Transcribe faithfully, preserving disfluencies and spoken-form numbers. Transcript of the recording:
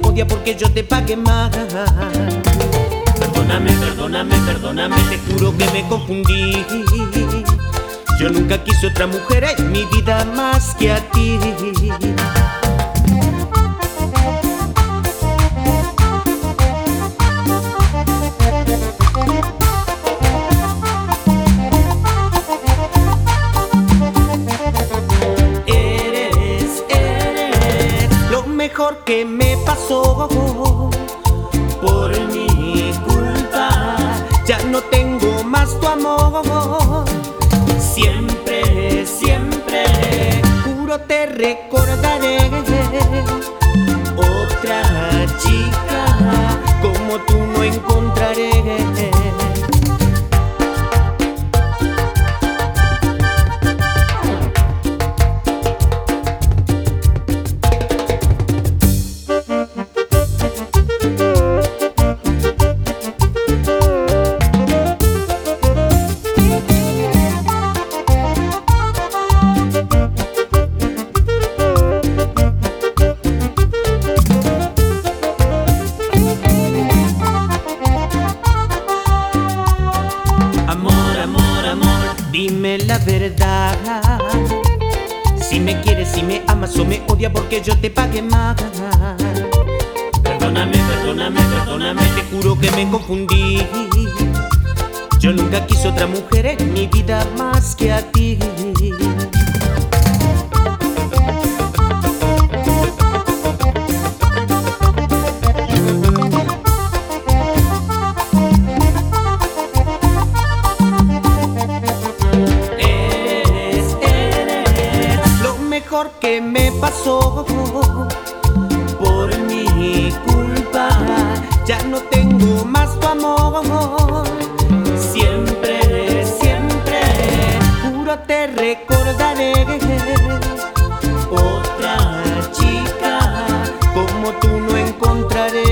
odia porque yo te pagué mal. Perdóname, perdóname, perdóname, te juro que me confundí. Yo nunca quise otra mujer en mi vida más que a ti. Eres, eres lo mejor que me pasó. Por mi culpa ya no tengo más tu amor. Siempre, siempre, juro te recordaré. Otra chica como tú no encontraré. Dime la verdad, si me quieres, si me amas o me odias porque yo te pagué mal. Perdóname, perdóname, perdóname, te juro que me confundí. Yo nunca quise otra mujer en mi vida más que a ti. Que me pasó por mi culpa ya no tengo más tu amor. Siempre, siempre, juro te recordaré. Otra chica como tú no encontraré.